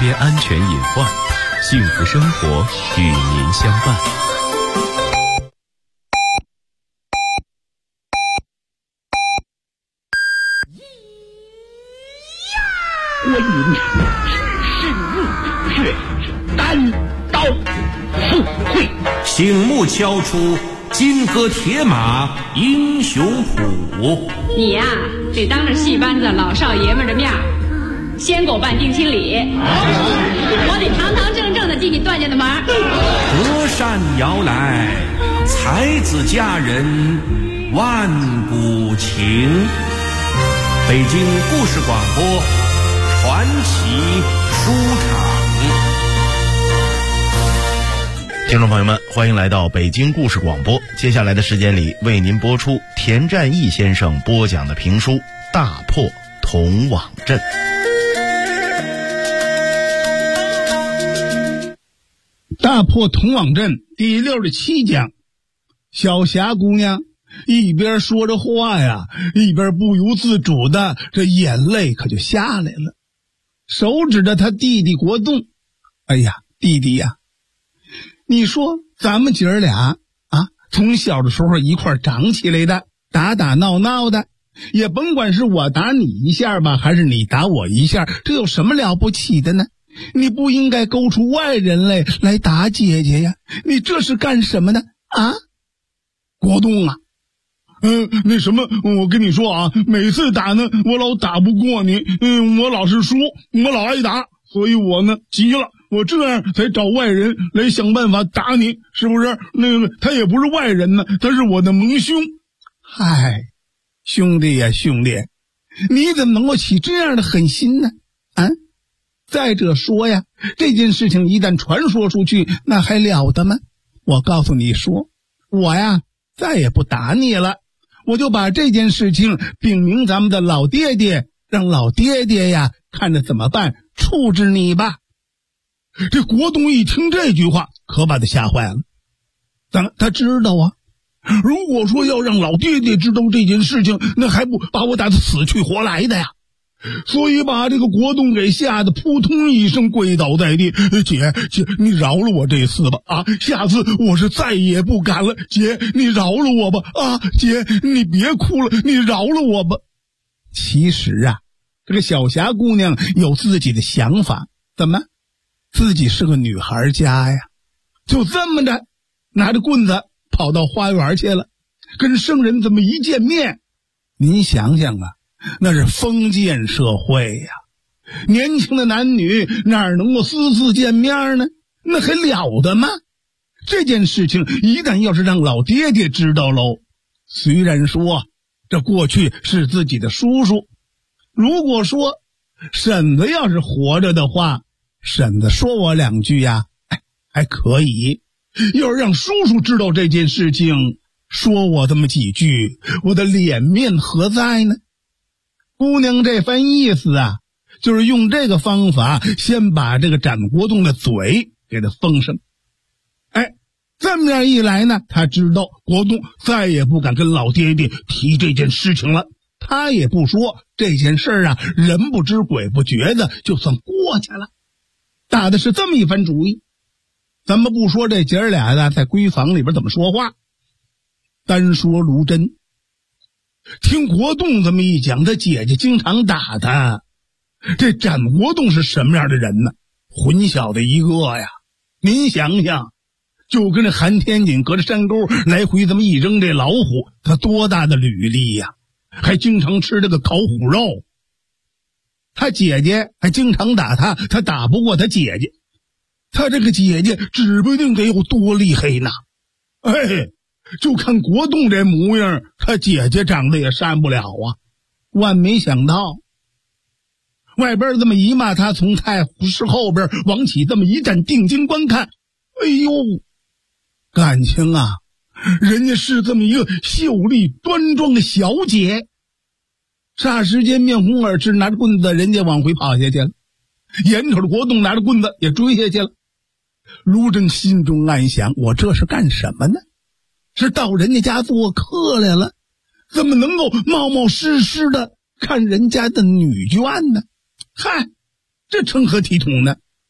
边安全隐患，幸福生活与您相伴。 我饮是怒血单刀赴会， 醒目敲出金戈铁马英雄谱。 你呀，得当着戏班子老少爷们的面先给我办定亲礼，我得堂堂正正的进你段家的门。 隔山遥来，才子佳人万古情。北京故事广播传奇书场。 听众朋友们，欢迎来到北京故事广播。接下来的时间里，为您播出田占义先生播讲的评书《大破铜网阵》。 大破铜网阵第67讲，小霞姑娘一边说着话呀，一边不由自主的这眼泪可就下来了，手指着他弟弟国栋。哎呀，弟弟呀，你说咱们姐儿俩啊，从小的时候一块长起来的，打打闹闹的，也甭管是我打你一下吧，还是你打我一下，这有什么了不起的呢？你不应该勾出外人来打姐姐呀，你这是干什么呢？啊，国栋啊，那什么，我跟你说啊，每次打呢，我老打不过你，我老是输，我老挨打，所以我呢急了，我这样才找外人来想办法打你，是不是？那个他也不是外人呢，他是我的盟兄。嗨，兄弟呀兄弟，你怎么能够起这样的狠心呢？啊，再者说呀，这件事情一旦传说出去，那还了得吗？我告诉你说，我呀再也不打你了，我就把这件事情禀明咱们的老爹爹，让老爹爹呀看着怎么办，处置你吧。这国栋一听这句话，可把他吓坏了。他知道啊，如果说要让老爹爹知道这件事情，那还不把我打得死去活来的呀。所以把这个国栋给吓得扑通一声跪倒在地。姐，你饶了我这次吧，啊，下次我是再也不敢了。姐，你饶了我吧，啊，姐，你别哭了，你饶了我吧。其实啊，这个小霞姑娘有自己的想法，怎么？自己是个女孩家呀，就这么着拿着棍子跑到花园去了，跟生人这么一见面，您想想啊，那是封建社会呀，年轻的男女哪能够私自见面呢？那还了得吗？这件事情一旦要是让老爹爹知道喽，虽然说这过去是自己的叔叔，如果说婶子要是活着的话，婶子说我两句呀，还可以。要是让叔叔知道这件事情，说我这么几句，我的脸面何在呢？姑娘这番意思啊，就是用这个方法先把这个展国栋的嘴给他封上。这么样一来呢，他知道国栋再也不敢跟老爹爹提这件事情了，他也不说这件事啊，人不知鬼不觉的就算过去了。打的是这么一番主意。咱们不说这姐儿俩的在闺房里边怎么说话，单说卢真。听国栋这么一讲，他姐姐经常打他，这展国栋是什么样的人呢？混小的一个呀！您想想，就跟这韩天锦隔着山沟来回这么一扔这老虎，他多大的履历呀！还经常吃这个烤虎肉。他姐姐还经常打他，他打不过他姐姐，他这个姐姐指不定得有多厉害呢。就看国栋这模样，他姐姐长得也善不了啊。万没想到，外边这么一骂，他从太湖石后边往起这么一站，定睛观看，哎呦，感情啊，人家是这么一个秀丽端庄的小姐。霎时间面红耳赤，拿着棍子人家往回跑下去了，眼瞅着国栋拿着棍子也追下去了。卢正心中暗想，我这是干什么呢？是到人家家做客来了，怎么能够冒冒失失的看人家的女眷呢？嗨，这成何体统呢？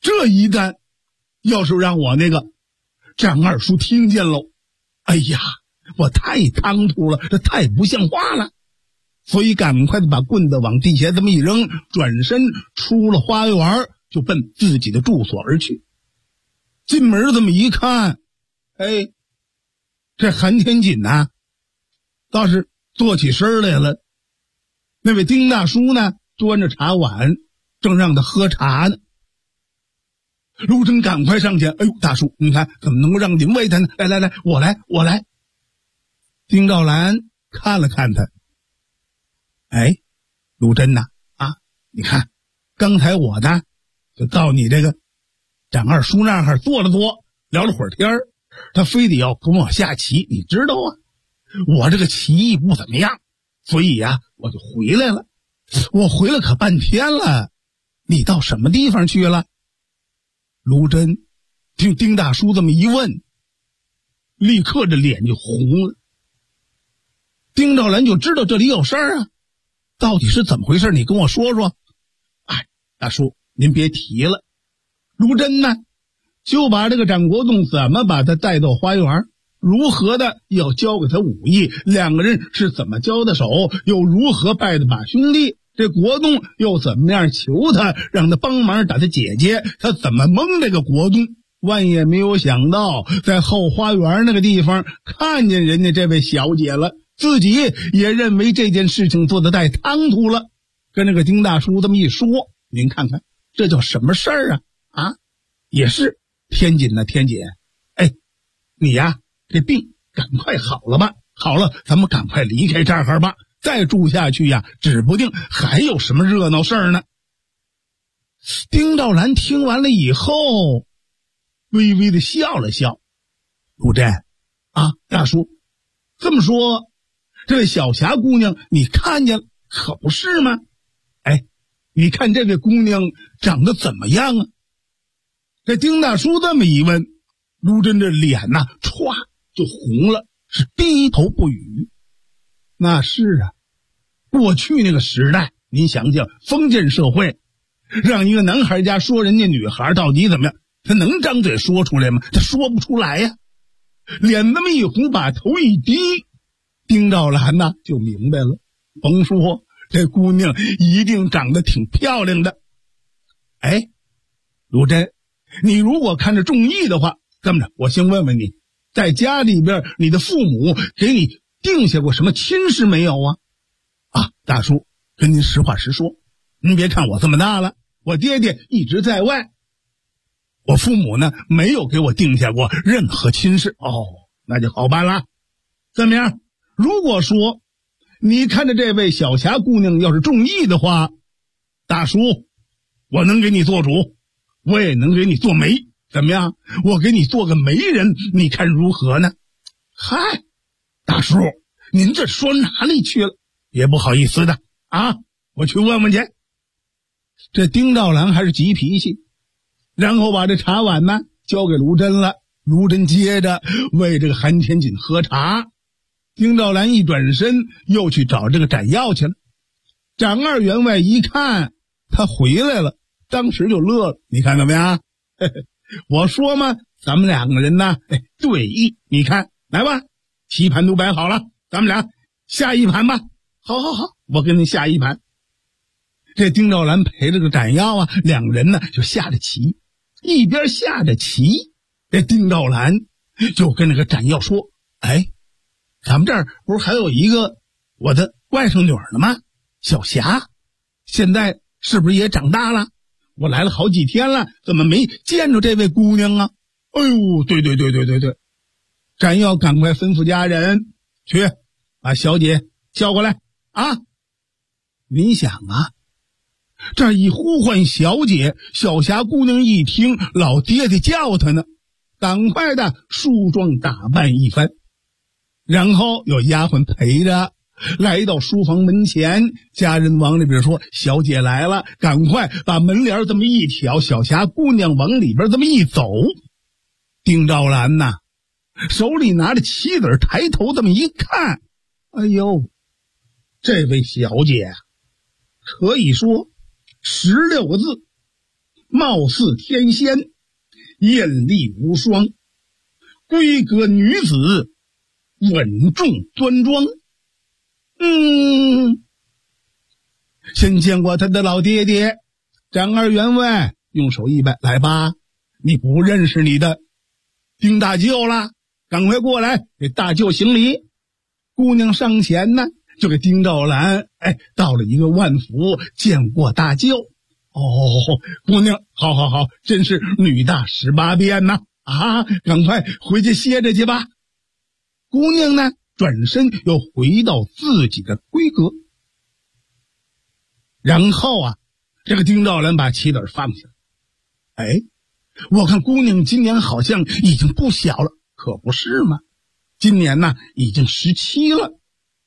这一旦要是让我那个张二叔听见喽，哎呀，我太唐突了，这太不像话了。所以赶快的把棍子往地下这么一扔，转身出了花园，就奔自己的住所而去。进门这么一看，哎，这韩天锦呐，倒是坐起身来了。那位丁大叔呢，端着茶碗，正让他喝茶呢。陆贞赶快上前，哎呦，大叔，你看怎么能够让您喂他呢？来，我来。丁兆兰看了看他，哎，陆贞呐，你看，刚才我呢，就到你这个张二叔那儿坐了坐，聊了会儿天儿，他非得要跟我下棋，你知道啊，我这个棋艺不怎么样，所以呀，我就回来了。我回来可半天了，你到什么地方去了？卢真听丁大叔这么一问，立刻这脸就红了。丁兆兰就知道这里有事儿啊，到底是怎么回事？你跟我说说。哎，大叔您别提了，卢真呢就把这个展国栋怎么把他带到花园，如何的要教给他武艺，两个人是怎么交的手，又如何拜的把兄弟，这国栋又怎么样求他，让他帮忙打他姐姐，他怎么蒙这个国栋。万也没有想到在后花园那个地方看见人家这位小姐了，自己也认为这件事情做得太唐突了，跟那个丁大叔这么一说，您看看这叫什么事儿啊？也是天锦呢，天锦，哎，你呀这病赶快好了吧，好了咱们赶快离开这儿吧，再住下去呀指不定还有什么热闹事儿呢。丁兆兰听完了以后微微的笑了笑，陆真大叔这么说，这位小霞姑娘你看见了可不是吗？哎，你看这位姑娘长得怎么样啊？这丁大叔这么一问，陆真这脸吶歘就红了，是低头不语。那是啊，过去那个时代，您想想封建社会，让一个男孩家说人家女孩到底怎么样，他能张嘴说出来吗？他说不出来呀。脸那么一红，把头一低，丁兆兰呢就明白了，甭说这姑娘一定长得挺漂亮的。哎，陆真，你如果看着中意的话，这么着，我先问问你，在家里边你的父母给你定下过什么亲事没有啊？大叔跟您实话实说，您别看我这么大了，我爹爹一直在外，我父母呢没有给我定下过任何亲事。那就好办了。怎么样，如果说你看着这位小霞姑娘要是中意的话，大叔我能给你做主，我也能给你做媒，怎么样，我给你做个媒人，你看如何呢？嗨，大叔您这说哪里去了？别不好意思的我去问问去。这丁兆兰还是急脾气，然后把这茶碗呢交给卢真了。卢真接着为这个韩天锦喝茶。丁兆兰一转身又去找这个展耀去了。展二员外一看他回来了，当时就乐了，你看到没有？我说嘛，咱们两个人呢对弈，你看来吧，棋盘都摆好了，咱们俩下一盘吧。好，我跟你下一盘。这丁兆兰陪着个展耀两个人呢就下着棋，一边下着棋，这丁兆兰就跟那个展耀说，哎，咱们这儿不是还有一个我的外甥女儿呢吗？小霞，现在是不是也长大了？我来了好几天了，怎么没见着这位姑娘啊？哎呦，对，展耀赶快吩咐家人去把小姐叫过来你想这一呼唤小姐，小霞姑娘一听老爹爹叫她呢，赶快的梳妆打扮一番，然后有丫鬟陪着来到书房门前，家人往里边说，小姐来了，赶快把门帘这么一挑，小霞姑娘往里边这么一走。丁兆兰手里拿着棋子，抬头这么一看，哎呦，这位小姐可以说16个字， 貌似天仙，艳丽无双，闺阁女子，稳重端庄。先见过他的老爹爹，张二员外用手一摆，来吧，你不认识你的丁大舅了，赶快过来给大舅行礼。姑娘上前呢，就给丁兆兰道了一个万福，见过大舅。姑娘，好，真是女大18变呐！赶快回去歇着去吧。姑娘呢，转身又回到自己的闺阁。然后这个丁兆兰把棋子放下。我看姑娘今年好像已经不小了，可不是吗？今年呢已经17了。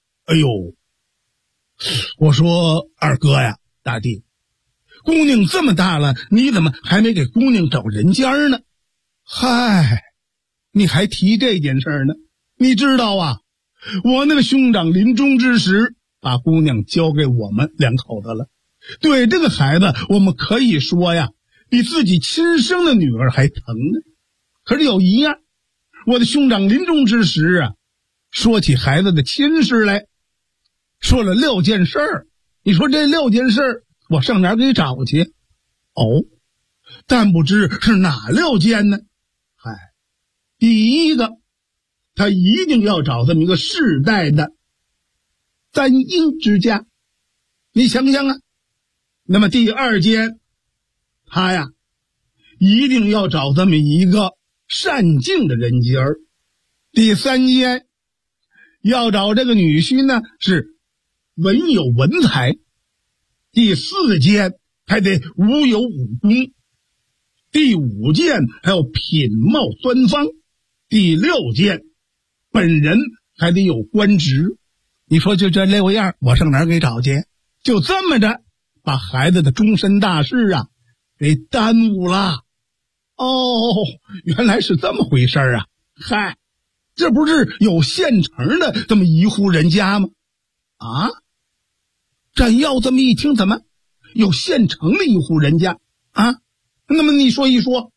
我说二哥呀，大弟，姑娘这么大了，你怎么还没给姑娘找人家呢？嗨，你还提这件事呢？你知道我那个兄长临终之时把姑娘交给我们两口子了。对这个孩子，我们可以说比自己亲生的女儿还疼呢。可是有一样，我的兄长临终之时说起孩子的亲事来，说了6件事儿。你说这6件事儿我上哪儿给找去？但不知是哪6件呢？第一个，他一定要找这么一个世代的簪缨之家，你想想那么第2件，他一定要找这么一个善静的人家儿。第3件，要找这个女婿呢是文有文采。第4件，还得无有武功。第5件，还有品貌端方。第6件，本人还得有官职。你说就这6样，我上哪儿给找去？就这么着把孩子的终身大事给耽误了。原来是这么回事这不是有现成的这么一户人家吗？展耀这么一听，怎么有现成的一户人家那么你说一说。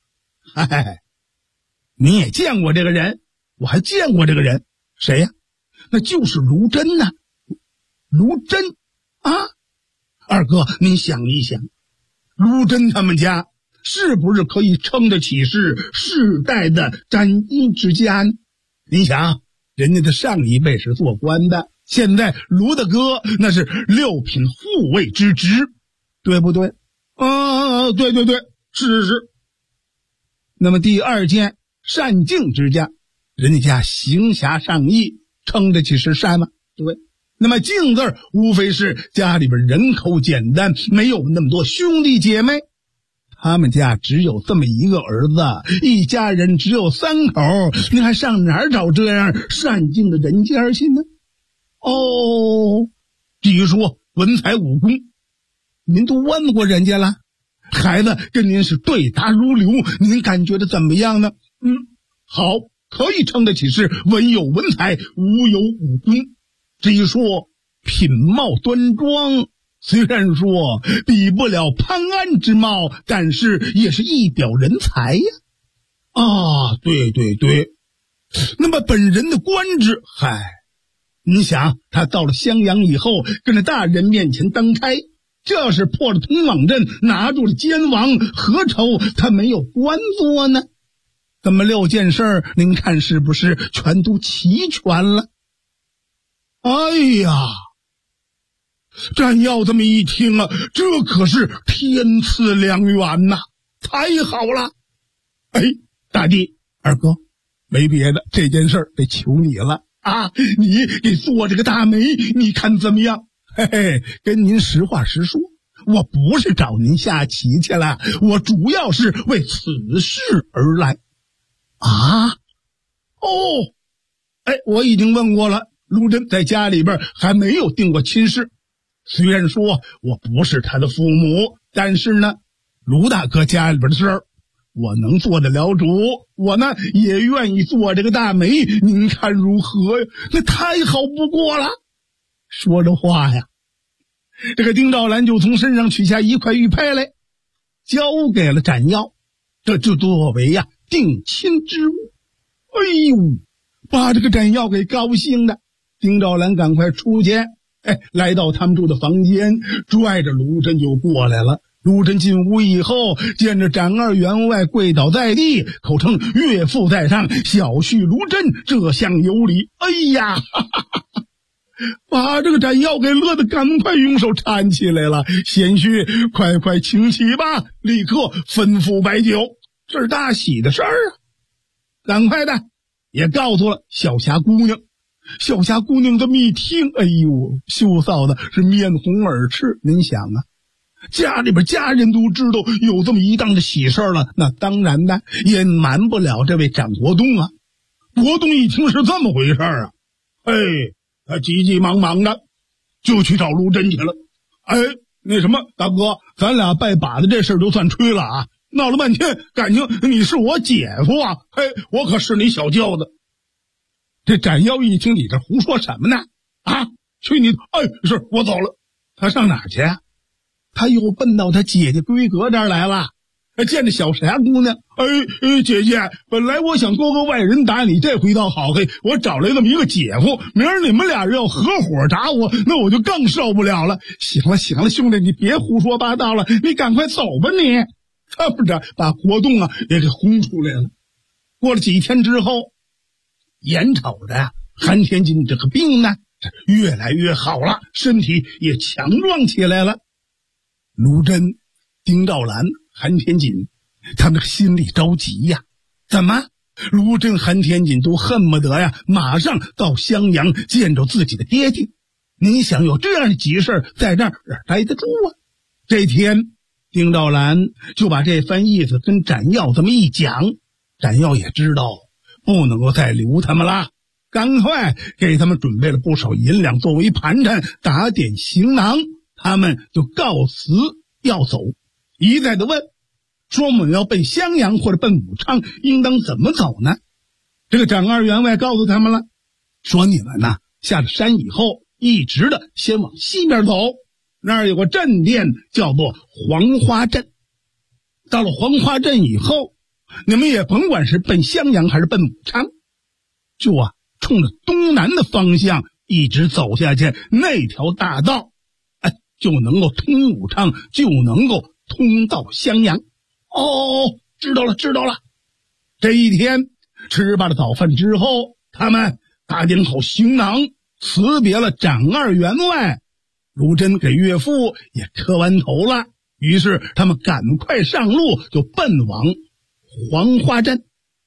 你也见过这个人，我还见过这个人，谁呀？那就是卢真呐。卢真二哥，您想一想，卢真他们家是不是可以称得起是世代的簪缨之家呢？你想，人家的上一辈是做官的，现在卢大哥那是6品护卫之职，对不对？对，是。那么第2件，善静之家，人家家行侠仗义，称得起是善吗？对。那么静字无非是家里边人口简单，没有那么多兄弟姐妹，他们家只有这么一个儿子，一家人只有3口，你还上哪儿找这样善静的人家去呢？至于说文采武功，您都问过人家了，孩子跟您是对答如流，您感觉的怎么样呢？好，可以称得起是文有文采，武有武功。至于说品貌端庄，虽然说比不了潘安之貌，但是也是一表人才呀。对。那么本人的官职，你想他到了襄阳以后，跟着大人面前当差，这要是破了通往镇，拿住了监王，何愁他没有官做呢？这么6件事儿，您看是不是全都齐全了？这要这么一听这可是天赐良缘呐，太好了！大弟二哥，没别的，这件事儿得求你了你给做这个大媒，你看怎么样？跟您实话实说，我不是找您下棋去了，我主要是为此事而来。我已经问过了，卢真在家里边还没有定过亲事。虽然说我不是他的父母，但是呢，卢大哥家里边的事儿我能做得了主，我呢也愿意做这个大媒，您看如何？那太好不过了。说着话呀，这个丁兆兰就从身上取下一块玉佩来， 交给了斩药，这就作为定亲之物。哎呦，把这个斩药给高兴的，丁兆兰赶快出去，来到他们住的房间，拽着卢真就过来了。卢真进屋以后，见着展二员外跪倒在地，口称岳父在上，小婿卢真这厢有礼。哎呀，哈哈哈，把这个斩药给乐得赶快用手搀起来了。贤婿，快请起吧，立刻吩咐摆酒，这是大喜的事儿啊！赶快的也告诉了小霞姑娘。小霞姑娘这么一听，哎呦，羞臊的是面红耳赤。您想啊，家里边家人都知道有这么一档的喜事了，那当然呢也瞒不了这位展国栋啊。国栋一听是这么回事啊，他急急忙忙的就去找卢真去了。那什么，大哥，咱俩拜把子这事就算吹了啊，闹了半天感情你是我姐夫啊，我可是你小舅子。这展耀一听，你这胡说什么呢？去你的！是我走了。他上哪儿去啊？他又奔到他姐姐闺阁这儿来了。见着小霞姑娘，姐姐，本来我想多个外人打你，这回倒好，我找来这么一个姐夫，明儿你们俩人要合伙打我，那我就更受不了了。行了，兄弟，你别胡说八道了，你赶快走吧你。这么着，把国栋也给轰出来了。过了几天之后，眼瞅着韩天锦这个病呢越来越好了，身体也强壮起来了。卢真、丁兆兰、韩天锦他们心里着急呀。怎么？卢真、韩天锦都恨不得马上到襄阳见着自己的爹爹。您想有这样的急事在这儿待得住啊？这天丁兆兰就把这番意思跟展耀这么一讲，展耀也知道不能够再留他们了，赶快给他们准备了不少银两作为盘缠，打点行囊，他们就告辞要走。一再的问说，我们要奔襄阳或者奔武昌，应当怎么走呢？这个展二员外告诉他们了，说你们下了山以后，一直的先往西边走，那儿有个镇店叫做黄花镇。到了黄花镇以后，你们也甭管是奔襄阳还是奔武昌，就冲着东南的方向一直走下去，那条大道就能够通武昌，就能够通到襄阳。知道了。这一天吃罢了早饭之后，他们打点好行囊，辞别了展二员外，卢真给岳父也磕完头了，于是他们赶快上路，就奔往黄花镇。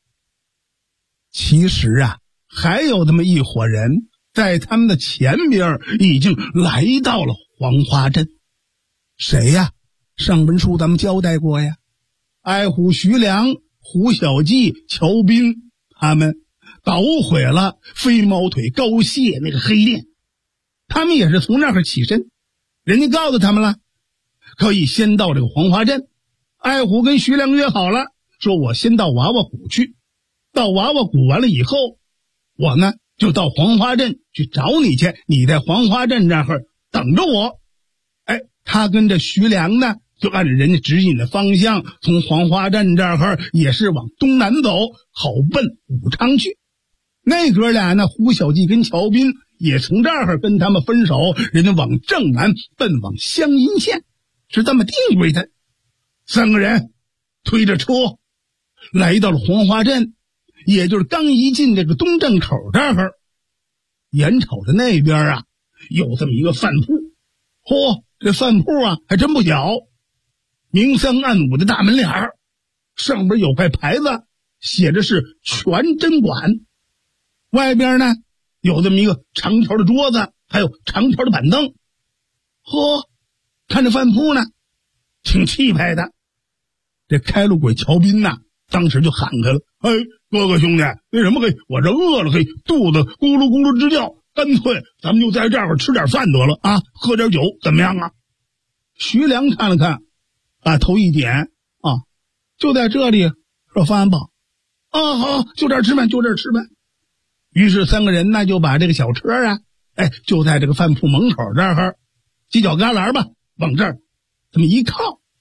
其实还有这么一伙人在他们的前边已经来到了黄花镇。谁呀？上文书咱们交代过呀，爱虎徐良、胡小记、乔斌他们捣毁了飞毛腿高谢那个黑店，他们也是从那儿起身。人家告诉他们了，可以先到这个黄花镇。爱虎跟徐良约好了，说我先到娃娃谷去，到娃娃谷完了以后，我就到黄花镇去找你去，你在黄花镇这儿等着我。他跟着徐良就按照人家指引的方向，从黄花镇这儿也是往东南走，好奔武昌去。那哥俩胡小记跟乔斌也从这儿跟他们分手，人家往正南奔往湘阴县，是这么定规的。三个人推着车来到了黄花镇，也就是刚一进这个东镇口这儿，眼瞅着那边有这么一个饭铺。这饭铺还真不小，明三暗五的大门脸儿，上边有块牌子写着是全真馆，外边有这么一个长条的桌子，还有长条的板凳。看这饭铺挺气派的。这开路鬼乔斌当时就喊开了，哥哥兄弟，那什么我这饿了，肚子咕噜咕噜直叫，干脆咱们就在这儿吃点饭得了喝点酒怎么样啊？徐良看了看头一点就在这里，说饭吧。好，就这儿吃饭。于是三个人就把这个小车就在这个饭铺门口这儿犄角旮旯吧，往这儿这么一靠。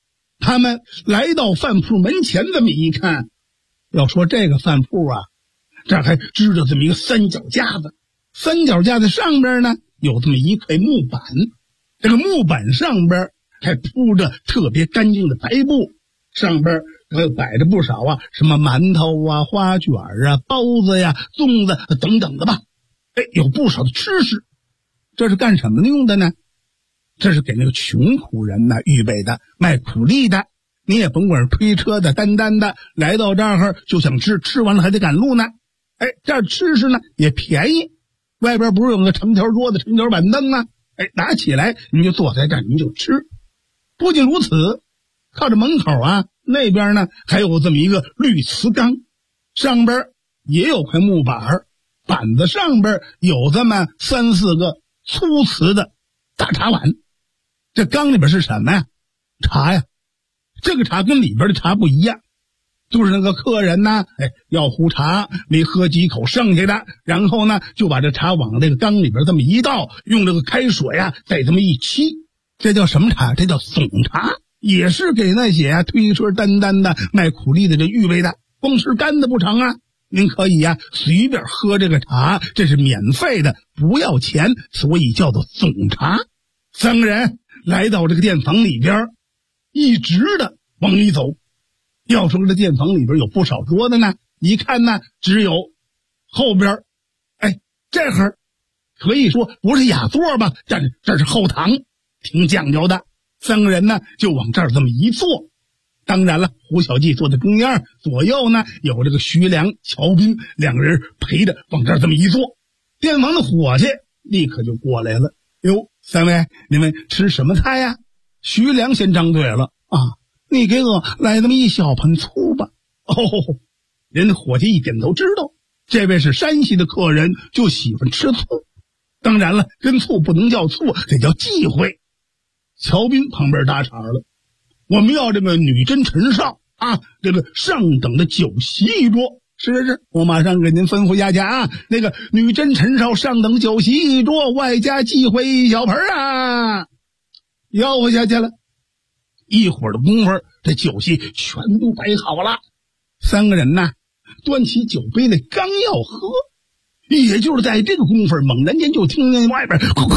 他们来到饭铺门前，这么一看，要说这个饭铺啊，这还支着这么一个三脚架子，三脚架子上边呢有这么一块木板，这个木板上边还铺着特别干净的白布，上边还摆着不少啊，什么馒头啊、花卷啊、包子呀、粽子等等的吧。有不少的吃食。这是干什么用的呢？这是给那个穷苦人呢预备的，卖苦力的。你也甭管是推车的、担担的，来到这儿就想吃，吃完了还得赶路呢。这儿吃食呢也便宜，外边不是有个长条桌子、长条板凳啊？拿起来你就坐在这儿，你就吃。不仅如此，靠着门口啊，那边呢还有这么一个绿瓷缸，上边也有块木板，板子上边有这么3、4个粗瓷的大茶碗。这缸里边是什么呀？茶呀。这个茶跟里边的茶不一样，就是那个客人呢，要壶茶，没喝几口剩下的，然后呢就把这茶往这个缸里边这么一倒，用这个开水啊再这么一沏，这叫什么茶？这叫怂茶，也是给那些推车担担的卖苦力的这预备的。光吃干的不成啊，您可以随便喝这个茶，这是免费的，不要钱，所以叫做怂茶。3个人来到这个店房里边，一直的往里走。要说这店房里边有不少桌子呢，一看呢只有后边，这会儿可以说不是雅座吧，这是后堂，挺讲究的。3个人呢就往这儿这么一坐。当然了，胡小记坐在中间，左右呢有这个徐良、乔斌2个人陪着往这儿这么一坐。店房的伙计立刻就过来了，哟，3位你们吃什么菜呀？徐良先张嘴了，你给我来这么一小盆醋吧。人家伙计一点都知道，这位是山西的客人，就喜欢吃醋。当然了，跟醋不能叫醋，得叫忌讳。乔斌旁边搭茬了，我们要这个女真陈少这个上等的酒席一桌。是，我马上给您吩咐下去啊，那个女真陈少上等酒席一桌，外加忌讳1小盆啊。吆喝下去了，一会儿的功夫，这酒席全都摆好了。3个人呢端起酒杯来，刚要喝，也就是在这个功夫，猛然间就听见外边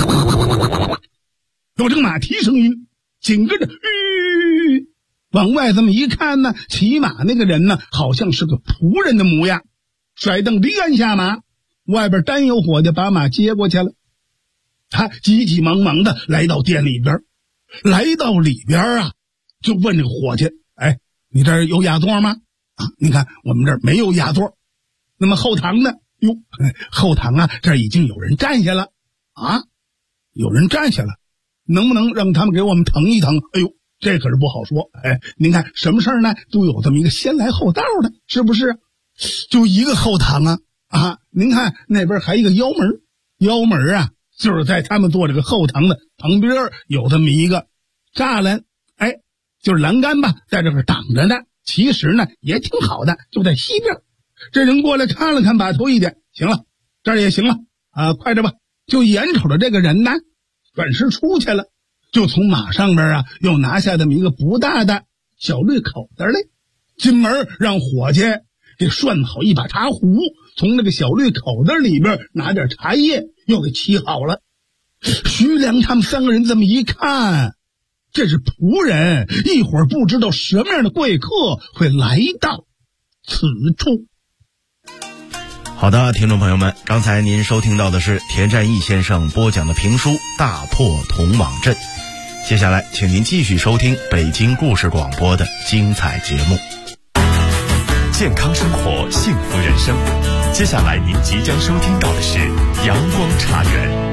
有这个马蹄声音，紧跟着往外这么一看呢，骑马那个人呢好像是个仆人的模样，甩蹬离鞍下马，外边单有伙计把马接过去了。他急急忙忙的来到店里边，来到里边就问这个伙计，你这儿有雅座吗？你看我们这儿没有雅座。那么后堂呢？后堂这儿已经有人站下了有人站下了，能不能让他们给我们腾一腾？这可是不好说。您看什么事儿呢都有这么一个先来后到的，是不是？就一个后堂您看那边还一个腰门，腰门就是在他们做这个后堂的旁边有这么一个栅栏，就是栏杆吧，在这儿挡着呢。其实呢也挺好的，就在西边。这人过来看了看，把头一点，行了，这儿也行了快着吧。就眼瞅着这个人呢转身出去了，就从马上边又拿下这么一个不大的小绿口袋来，进门让伙计给涮好一把茶壶，从那个小绿口袋里边拿点茶叶又给沏好了。徐良他们3个人这么一看，这是仆人，一会儿不知道什么样的贵客会来到此处。 好的，听众朋友们，刚才您收听到的是田占义先生播讲的评书《大破铜网阵》。接下来请您继续收听北京故事广播的精彩节目。 健康生活，幸福人生。接下来您即将收听到的是阳光茶园。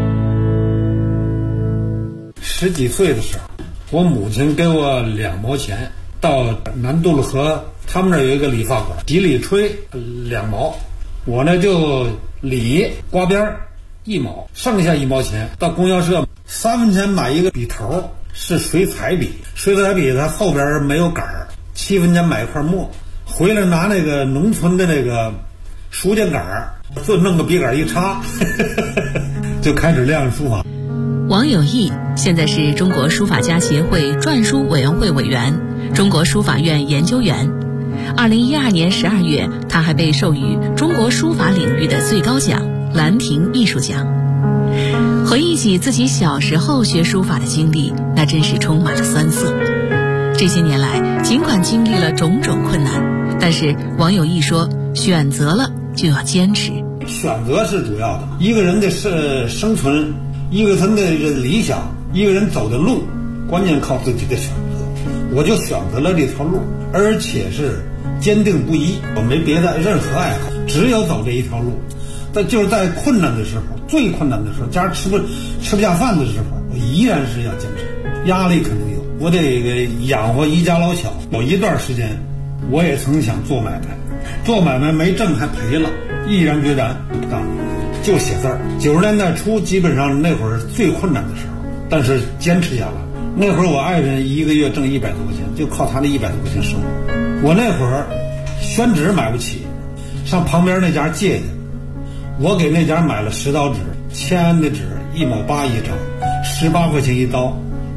10几岁的时候，我母亲给我2毛钱，到南渡了河，他们那儿有一个理发馆，几里吹2毛，我呢就理刮边1毛，剩下1毛钱到供销社3分钱买一个笔头，是水彩笔，水彩笔它后边没有杆儿，7分钱买一块墨，回来拿那个农村的那个书签杆儿，就弄个笔杆一插就开始练书法。 王有义现在是中国书法家协会篆书委员会委员、中国书法院研究员。2012年12月，他还被授予中国书法领域的最高奖兰亭艺术奖。回忆起自己小时候学书法的经历，那真是充满了酸涩。这些年来，尽管经历了种种困难，但是王有义说，选择了就要坚持。 选择是主要的，一个人的生存，一个人的理想，一个人走的路，关键靠自己的选择。我就选择了这条路，而且是坚定不移，我没别的任何爱好，只有走这一条路。但就是在困难的时候，最困难的时候，家吃不下饭的时候，我依然是要坚持。压力肯定有，我得养活一家老小。有一段时间，我也曾想做买卖，做买卖没挣还赔了，毅然决然不干了，就写字儿。90年代初，基本上那会儿最困难的时候，但是坚持下来。那会儿我爱人一个月挣100多块钱，就靠他那100多块钱生活。我那会儿宣纸买不起，上旁边那家借去。我给那家买了10刀纸，签安的纸1毛8一张，18块钱一刀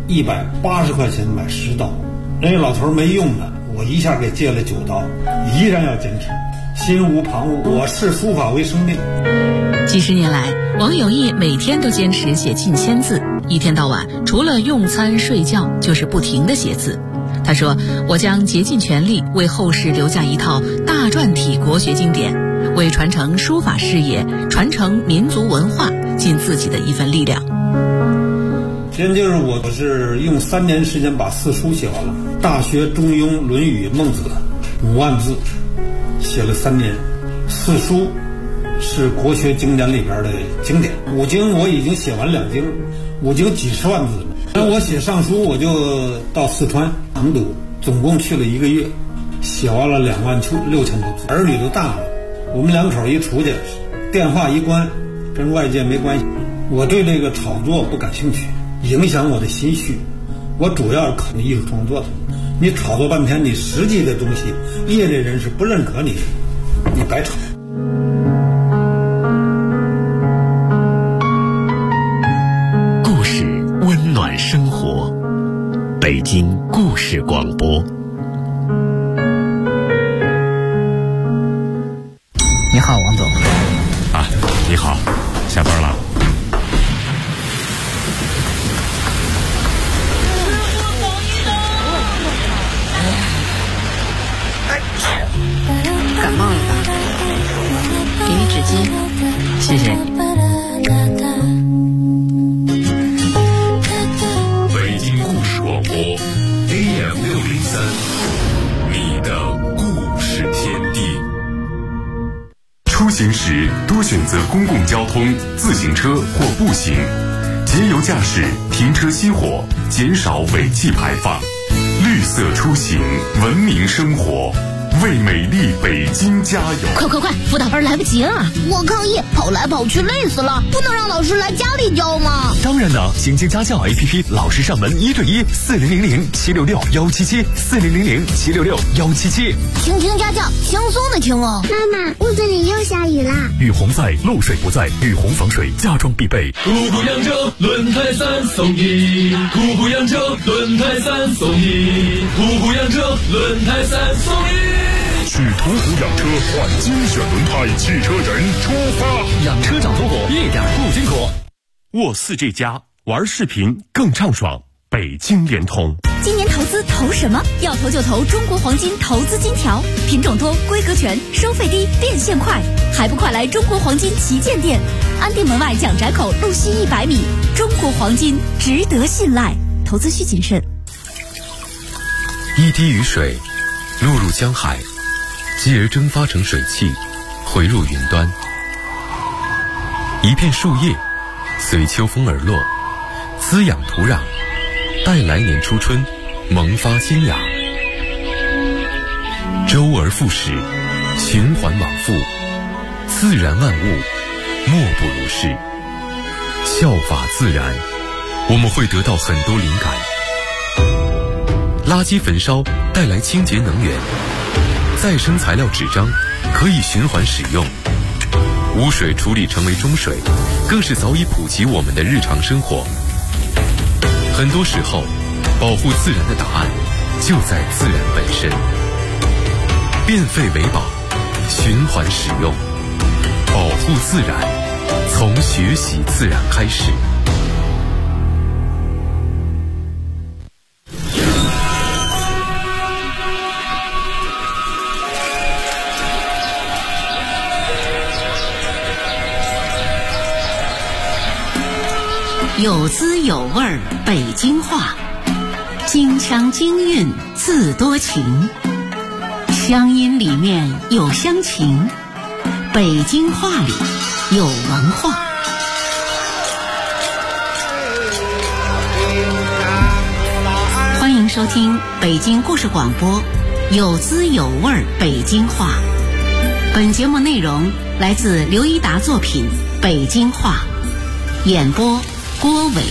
，180块钱买10刀。人家老头没用的，我一下给借了9刀，依然要坚持，心无旁骛。我视书法为生命。 几十年来，王有义每天都坚持写近1000字，一天到晚除了用餐睡觉就是不停地写字。他说，我将竭尽全力为后世留下一套大篆体国学经典，为传承书法事业、传承民族文化尽自己的一份力量。 今天就是我是用3年时间把4书写完了，《大学》《中庸》《论语》《孟子》5万字，写了3年。4书是国学经典里边的经典，5经我已经写完2经，5经几十万字了。那我写上书，我就到四川成都，总共去了1个月，写完了26000多字。儿女都大了，我们2口一出去，电话一关，跟外界没关系。我对这个炒作不感兴趣，影响我的心绪。我主要是考虑艺术创作的。你炒作半天，你实际的东西，业内人士不认可你，你白炒。 故事温暖生活，北京故事广播。 你好，王总。 啊，你好，下班了。 感冒了吧？给你纸巾，谢谢你。 北京故事广播 AM603，你的故事天地。出行时多选择公共交通、自行车或步行，节油驾驶，停车熄火，减少尾气排放。绿色出行，文明生活，为美丽北京加油！ 快，辅导班来不及了，我抗议，跑来跑去累死了，不能让老师来家里教吗？ 当然能，行经家教 APP， 老师上门1对1，4000-766-177，4000-766-177。 听家教，轻松的听哦。 妈妈，屋子里又下雨啦。 雨洪在，漏水不在，雨洪防水家装必备。 途虎扬州轮胎3送1，途虎扬州轮胎3送1，途虎扬州轮胎3送1。 去途虎养车换精选轮胎，汽车人出发。 养车找途虎一点不辛苦。 沃4G+玩视频更畅爽，北京联通。 今年投资投什么？要投就投中国黄金投资金条，品种多，规格全，收费低，变现快，还不快来中国黄金旗舰店，安定门外蒋宅口路西100米。中国黄金值得信赖，投资需谨慎。 一滴雨水落入江海，继而蒸发成水汽，回入云端。一片树叶随秋风而落，滋养土壤，待来年初春萌发新芽。周而复始，循环往复，自然万物莫不如是。效法自然，我们会得到很多灵感。垃圾焚烧带来清洁能源，再生材料纸张可以循环使用，污水处理成为中水，更是早已普及我们的日常生活。 很多时候，保护自然的答案就在自然本身。变废为宝，循环使用，保护自然，从学习自然开始。 有滋有味儿北京话，京腔京韵自多情，乡音里面有乡情，北京话里有文化。欢迎收听北京故事广播，有滋有味儿北京话。本节目内容来自刘一达作品《北京话》，演播郭伟。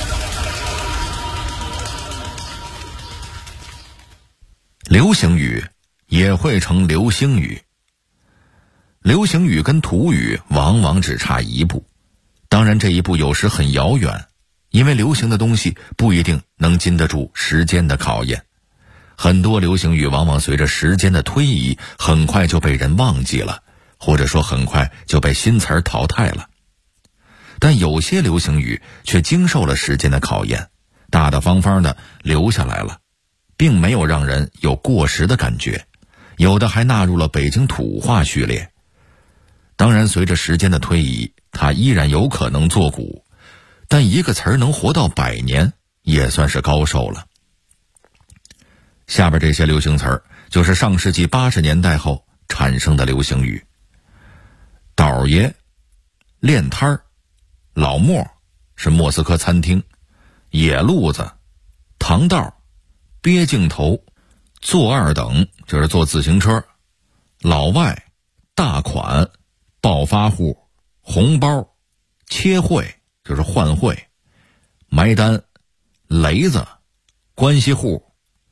流行语也会成流星雨。流行语跟土语往往只差一步，当然这一步有时很遥远，因为流行的东西不一定能经得住时间的考验。很多流行语往往随着时间的推移，很快就被人忘记了，或者说很快就被新词儿淘汰了。但有些流行语却经受了时间的考验，大大方方的留下来了，并没有让人有过时的感觉，有的还纳入了北京土话序列。当然随着时间的推移，它依然有可能作古，但一个词儿能活到100年也算是高寿了。下边这些流行词儿就是上世纪80年代后产生的流行语。倒爷、练摊儿、老莫是莫斯科餐厅，野路子、糖道、憋镜头、坐二等就是坐自行车，老外、大款、暴发户、红包、切会就是换汇、埋单、雷子、关系户、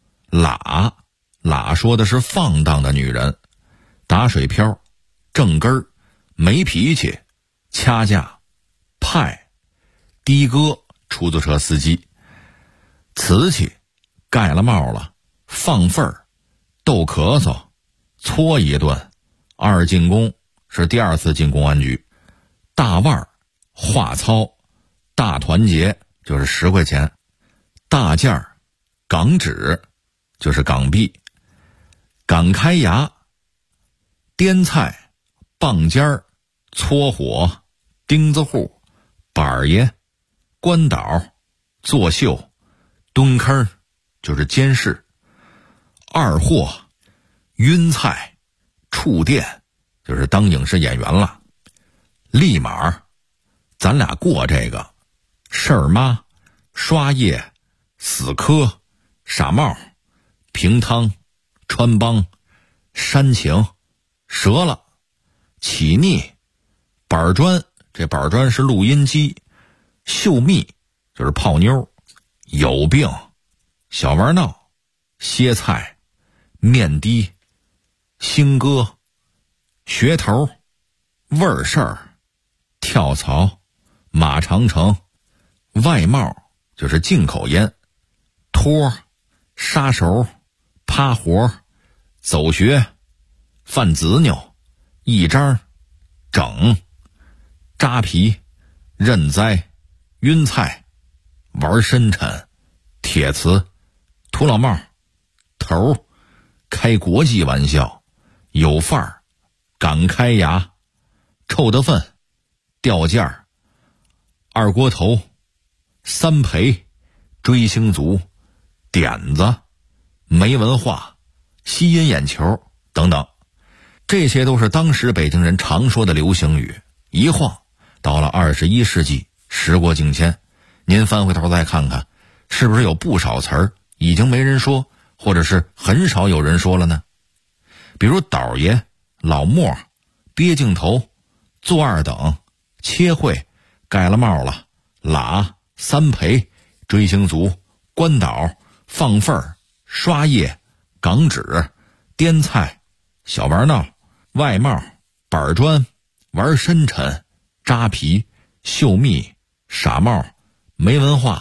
喇说的是放荡的女人，打水漂、正根儿、没脾气、掐架、派、的哥出租车司机、瓷器、盖了帽了、放份儿、逗咳嗽、搓一顿、二进宫是第2次进公安局、大腕儿、话糙、大团结就是10块钱、大件儿、港纸就是港币、敢开牙、颠菜、棒尖儿、搓火、钉子户、板爷、关岛、作秀、蹲坑就是监视、二货、晕菜、触电就是当影视演员了、立马、咱俩过这个、事儿妈、刷夜、死磕、傻帽、平汤、穿帮、煽情、折了、起腻、板砖，这板砖是录音机、秀蜜就是泡妞、有病、小玩闹、歇菜、面的、新歌、学头、味儿事儿、跳槽、马长城、外贸就是进口烟、托、杀手、趴活、走学、犯子扭、一张、整、扎皮、认栽、晕菜、玩深沉、铁瓷、土老帽、头、开国际玩笑、有范儿、敢开牙、臭得分、掉价儿、二锅头、三陪、追星族、点子、没文化、吸引眼球等等，这些都是当时北京人常说的流行语。一晃到了21世纪，时过境迁，您翻回头再看看，是不是有不少词儿已经没人说，或者是很少有人说了呢？比如倒爷、老莫、憋镜头、坐二等、切会、盖了帽了、喇、三陪、追星族、关岛、放份儿、刷夜、港纸、颠菜、小玩闹、外贸、板砖、玩深沉、扎皮、秀蜜、傻帽、没文化、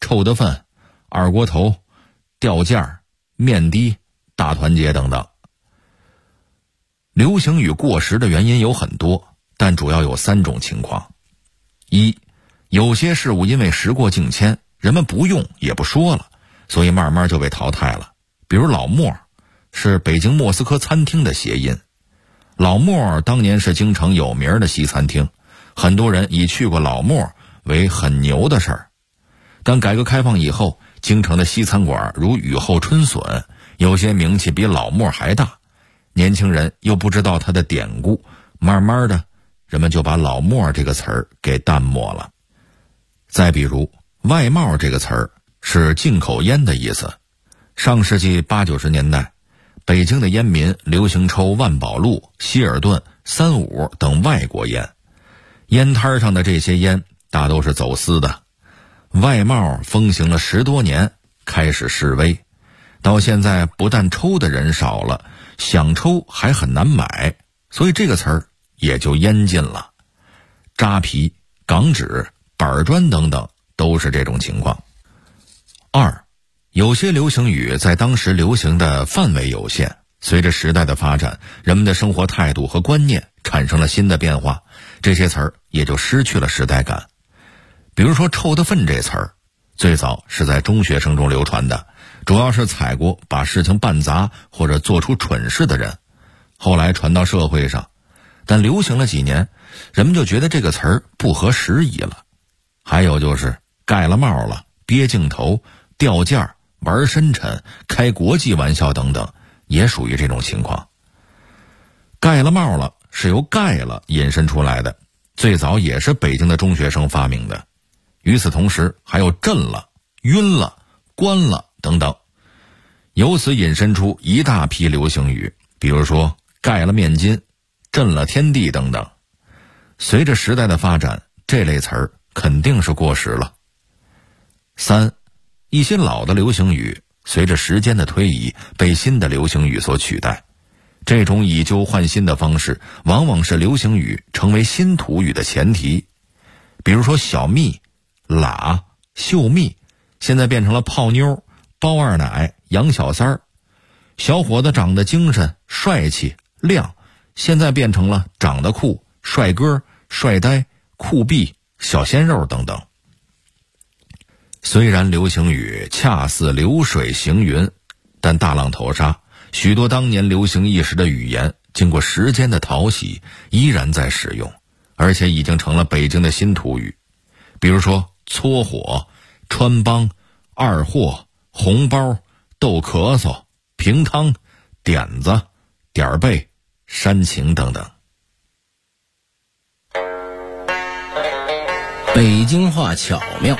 臭得粪、二锅头、掉件儿、面的、大团结等等。流行语过时的原因有很多，但主要有3种情况。一，有些事物因为时过境迁，人们不用也不说了，所以慢慢就被淘汰了。比如老莫，是北京莫斯科餐厅的谐音。老莫当年是京城有名的西餐厅，很多人以去过老莫为很牛的事儿。但改革开放以后，京城的西餐馆如雨后春笋，有些名气比老莫还大，年轻人又不知道它的典故，慢慢的人们就把老莫这个词儿给淡漠了。再比如外贸这个词儿是进口烟的意思。上世纪80、90年代，北京的烟民流行抽万宝路、希尔顿、35等外国烟，烟摊上的这些烟大都是走私的。外贸风行了10多年，开始式微，到现在不但抽的人少了，想抽还很难买，所以这个词儿也就烟禁了。扎皮、港纸、板砖等等都是这种情况。二，有些流行语在当时流行的范围有限，随着时代的发展，人们的生活态度和观念产生了新的变化，这些词儿也就失去了时代感。比如说臭得粪这词儿，最早是在中学生中流传的，主要是踩过把事情办砸或者做出蠢事的人，后来传到社会上，但流行了几年，人们就觉得这个词儿不合时宜了。还有就是盖了帽了、憋镜头、掉件儿、玩深沉、开国际玩笑等等，也属于这种情况。盖了帽了是由盖了引申出来的，最早也是北京的中学生发明的。与此同时还有震了、晕了、关了等等，由此引申出一大批流行语，比如说盖了面筋、震了天地等等。随着时代的发展，这类词儿肯定是过时了。三，一些老的流行语随着时间的推移被新的流行语所取代，这种以旧换新的方式往往是流行语成为新土语的前提。比如说小蜜、喇、秀蜜，现在变成了泡妞、包二奶、洋小三儿。小伙子长得精神、帅气、亮，现在变成了长得酷、帅哥、帅呆、酷毙、小鲜肉等等。虽然流行语恰似流水行云，但大浪淘沙，许多当年流行一时的语言经过时间的淘洗，依然在使用，而且已经成了北京的新土语。比如说搓火、穿帮、二货、红包、逗咳嗽、平汤、点子、点儿背、煽情等等。 北京话巧妙。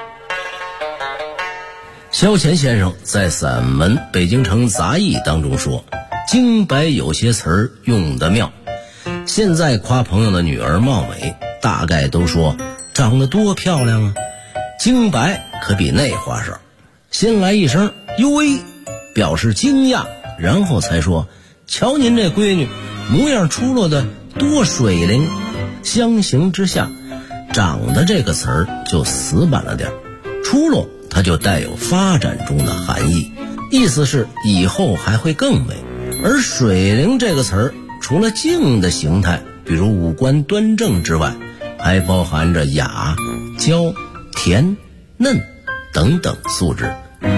萧乾先生在散文《北京城杂艺》当中说，京白有些词儿用得妙。现在夸朋友的女儿貌美，大概都说长得多漂亮啊。京白可比那话少，先来一声哟喂，表示惊讶，然后才说瞧您这闺女模样出落的多水灵。相形之下，长得这个词儿就死板了点，出落它就带有发展中的含义，意思是以后还会更美。而水灵这个词儿除了静的形态，比如五官端正之外，还包含着雅、娇、甜、嫩等等素质。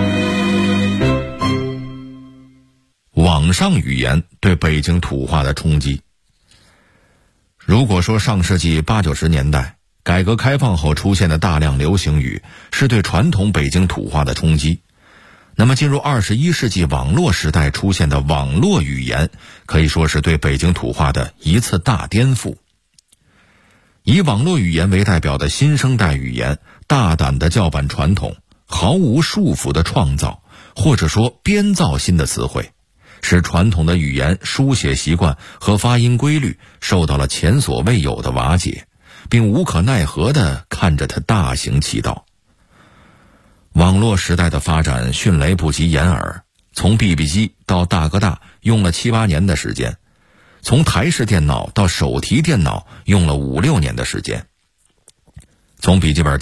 网上语言对北京土话的冲击。如果说上世纪80、90年代改革开放后出现的大量流行语是对传统北京土话的冲击，那么进入21世纪网络时代出现的网络语言可以说是对北京土话的一次大颠覆。以网络语言为代表的新生代语言大胆地叫板传统，毫无束缚地创造或者说编造新的词汇，使传统的语言书写习惯和发音规律受到了前所未有的瓦解，并无可奈何地看着它大行其道。网络时代的发展迅雷不及掩耳，从 BB 机到大哥大用了7、8年的时间，从台式电脑到手提电脑用了5、6年的时间，从笔记本电脑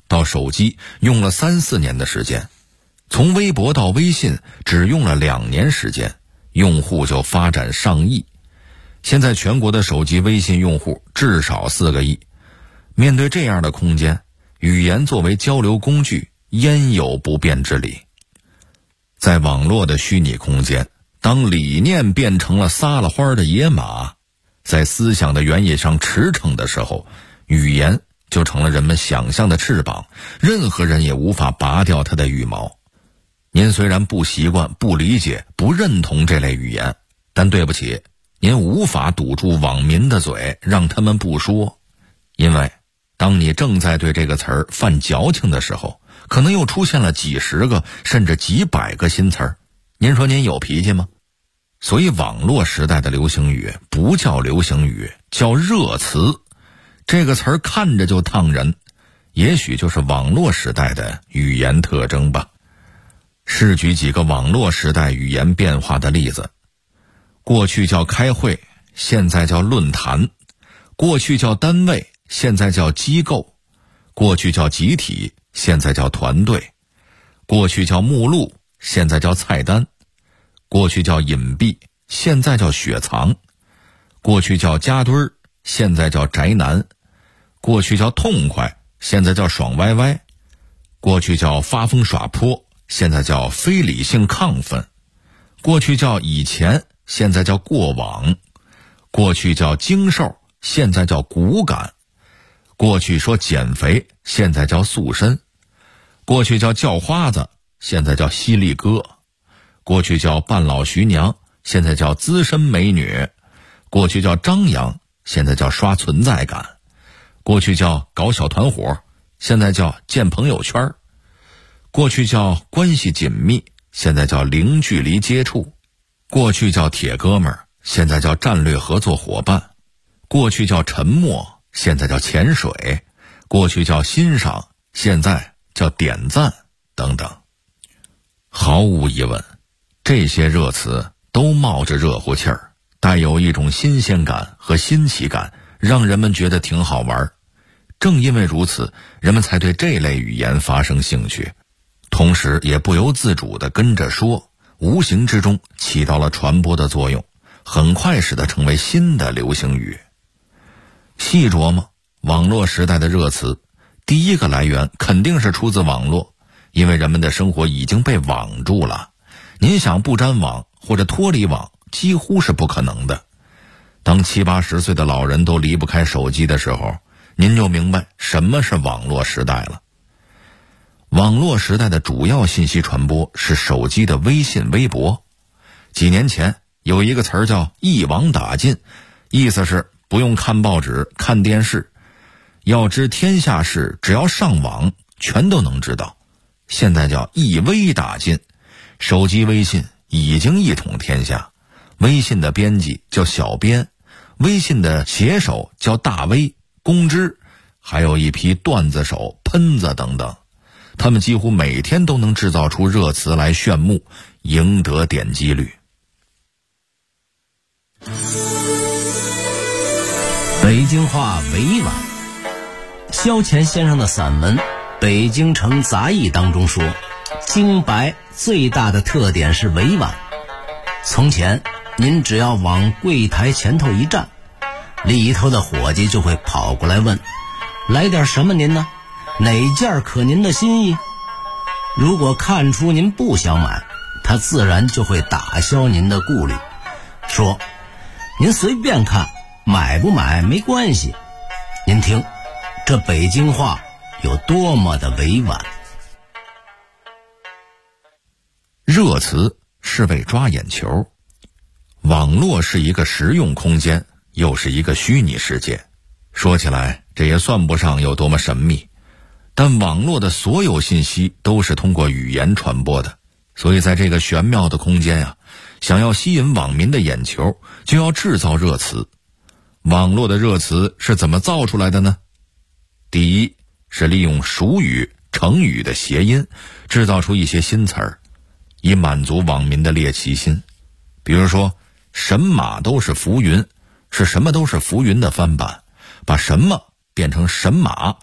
到手机用了3-4年的时间，从微博到微信只用了2年时间，用户就发展上亿。现在全国的手机微信用户至少4个亿。面对这样的空间，语言作为交流工具，焉有不变之理？在网络的虚拟空间，当理念变成了撒了欢的野马，在思想的原野上驰骋的时候，语言就成了人们想象的翅膀，任何人也无法拔掉它的羽毛。您虽然不习惯、不理解、不认同这类语言，但对不起，您无法堵住网民的嘴，让他们不说。因为当你正在对这个词儿犯矫情的时候，可能又出现了几十个甚至几百个新词儿。您说您有脾气吗？所以网络时代的流行语不叫流行语，叫热词。这个词儿看着就烫人，也许就是网络时代的语言特征吧。试举几个网络时代语言变化的例子。过去叫开会，现在叫论坛；过去叫单位，现在叫机构；过去叫集体，现在叫团队；过去叫目录，现在叫菜单；过去叫隐蔽，现在叫雪藏；过去叫扎堆儿，现在叫宅男；过去叫痛快，现在叫爽歪歪；过去叫发疯耍泼，现在叫非理性亢奋；过去叫以前，现在叫过往；过去叫精瘦，现在叫骨感；过去说减肥，现在叫塑身；过去叫叫花子，现在叫犀利哥；过去叫半老徐娘，现在叫资深美女；过去叫张扬，现在叫刷存在感；过去叫搞小团伙，现在叫建朋友圈；过去叫关系紧密，现在叫零距离接触；过去叫铁哥们儿，现在叫战略合作伙伴；过去叫沉默，现在叫潜水；过去叫欣赏，现在叫点赞等等。毫无疑问，这些热词都冒着热乎气儿，带有一种新鲜感和新奇感，让人们觉得挺好玩。正因为如此，人们才对这类语言发生兴趣，同时也不由自主地跟着说，无形之中起到了传播的作用，很快使它成为新的流行语。细琢磨网络时代的热词，第一个来源肯定是出自网络，因为人们的生活已经被网住了，您想不沾网或者脱离网几乎是不可能的。当70、80岁的老人都离不开手机的时候，您就明白什么是网络时代了。网络时代的主要信息传播是手机的微信、微博。几年前有一个词儿叫一网打尽，意思是不用看报纸、看电视，要知天下事，只要上网全都能知道。现在叫一微打尽，手机微信已经一统天下。微信的编辑叫小编，微信的写手叫大 V、公知，还有一批段子手、喷子等等，他们几乎每天都能制造出热词来炫目，赢得点击率。 北京话委婉。萧乾先生的散文《北京城杂役》当中说，京白最大的特点是委婉。从前您只要往柜台前头一站，里头的伙计就会跑过来问，来点什么您呢？哪件可您的心意？如果看出您不想买，他自然就会打消您的顾虑，说您随便看，买不买没关系。您听这北京话有多么的委婉。 热词是为抓眼球，网络是一个实用空间，又是一个虚拟世界。说起来这也算不上有多么神秘，但网络的所有信息都是通过语言传播的，所以在这个玄妙的空间啊，想要吸引网民的眼球，就要制造热词。网络的热词是怎么造出来的呢？第一是利用俗语、成语的谐音，制造出一些新词儿，以满足网民的猎奇心。比如说神马都是浮云，是什么都是浮云的翻版，把什么变成神马，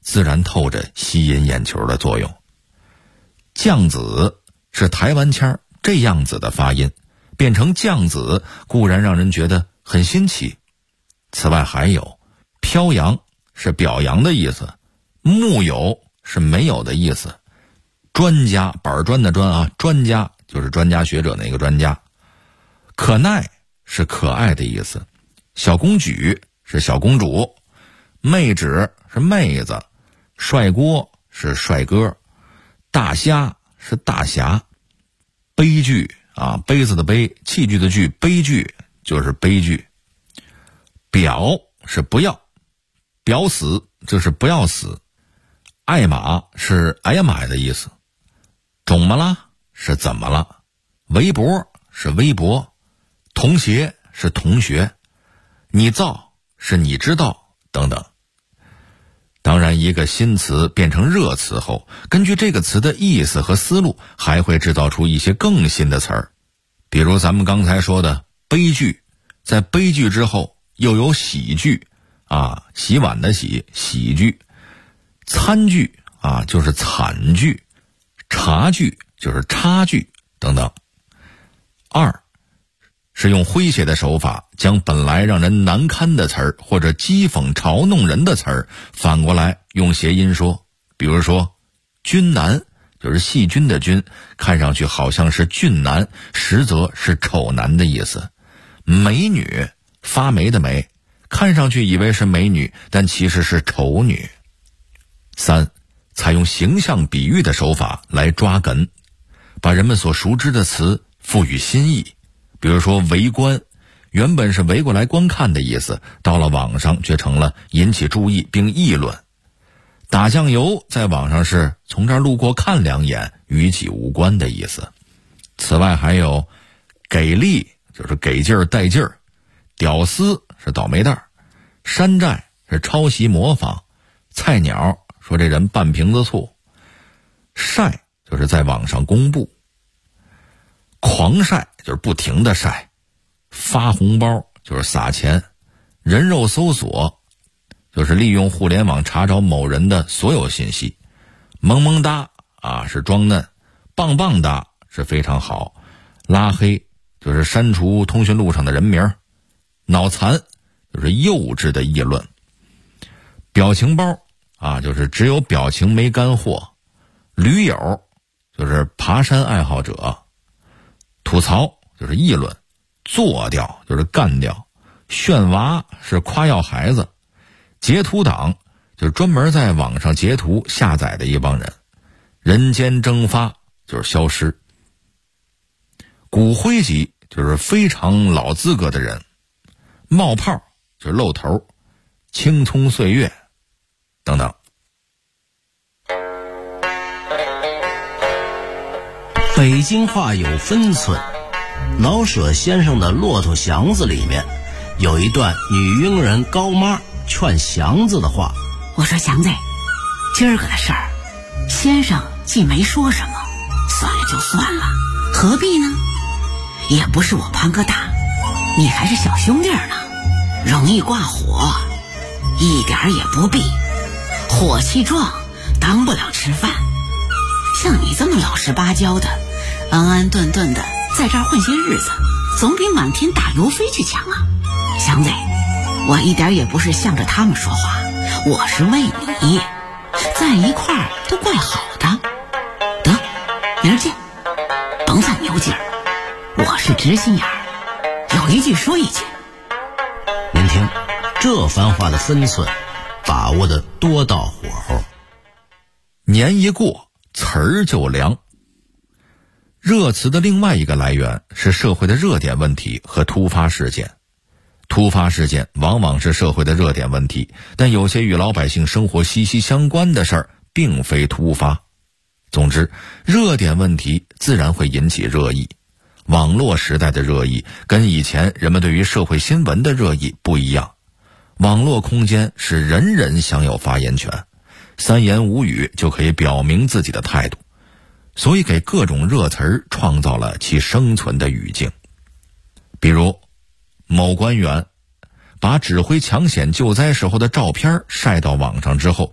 自然透着吸引眼球的作用。酱子是台湾腔这样子的发音，变成酱子固然让人觉得很新奇。此外还有飘扬是表扬的意思，木有是没有的意思，专家板砖的砖啊，专家就是专家学者那个专家，可耐是可爱的意思，小公举是小公主，妹纸是妹子，帅锅是帅哥，大虾是大侠，悲剧啊，杯子的杯，器具的具，悲剧就是悲剧。表是不要，表死就是不要死，爱马是哎呀妈呀的意思，肿么啦是怎么了，围脖是微博，同学是同学，你造是你知道等等。当然，一个新词变成热词后，根据这个词的意思和思路，还会制造出一些更新的词儿。比如咱们刚才说的悲剧，在悲剧之后又有喜剧啊，洗碗的洗，喜剧。餐具啊，就是惨剧，茶具就是差距等等。二是用诙谐的手法将本来让人难堪的词儿或者讥讽嘲弄人的词儿反过来用谐音说。比如说君男就是细菌的菌，看上去好像是俊男，实则是丑男的意思。美女发霉的霉，看上去以为是美女，但其实是丑女。三采用形象比喻的手法来抓梗，把人们所熟知的词赋予新意。比如说围观，原本是围过来观看的意思，到了网上却成了引起注意并议论。打酱油在网上是从这儿路过看两眼，与己无关的意思。此外还有给力就是给劲儿带劲儿，屌丝是倒霉蛋儿，山寨是抄袭模仿，菜鸟说这人半瓶子醋，晒就是在网上公布，狂晒就是不停的晒，发红包就是撒钱，人肉搜索就是利用互联网查找某人的所有信息，萌萌哒啊是装嫩，棒棒哒是非常好，拉黑就是删除通讯录上的人名，脑残就是幼稚的议论，表情包啊就是只有表情没干货，驴友就是爬山爱好者，吐槽就是议论，做掉就是干掉，炫娃是夸耀孩子，截图党就是专门在网上截图下载的一帮人，人间蒸发就是消失，骨灰级就是非常老资格的人，冒泡就是露头，青葱岁月等等。 北京话有分寸，老舍先生的《骆驼祥子》里面有一段女佣人高妈劝祥子的话。 我说祥子，今儿个的事儿，先生既没说什么，算了就算了，何必呢？也不是我潘哥大，你还是小兄弟呢，容易挂火，一点也不必。火气壮，当不了吃饭。像你这么老实巴交的，安安顿顿的在这儿混些日子，总比满天打油飞去强啊！祥子，我一点也不是向着他们说话，我是为你，在一块儿都怪好的。得，明儿见，甭犯牛劲儿，我是直心眼儿，有一句说一句。 您听，这番话的分寸把握的多到火候。 年一过，词儿就凉。热词的另外一个来源是社会的热点问题和突发事件。突发事件往往是社会的热点问题，但有些与老百姓生活息息相关的事儿并非突发。总之，热点问题自然会引起热议。网络时代的热议跟以前人们对于社会新闻的热议不一样。网络空间是人人享有发言权，三言五语就可以表明自己的态度，所以给各种热词儿创造了其生存的语境。比如某官员把指挥抢险救灾时候的照片晒到网上之后，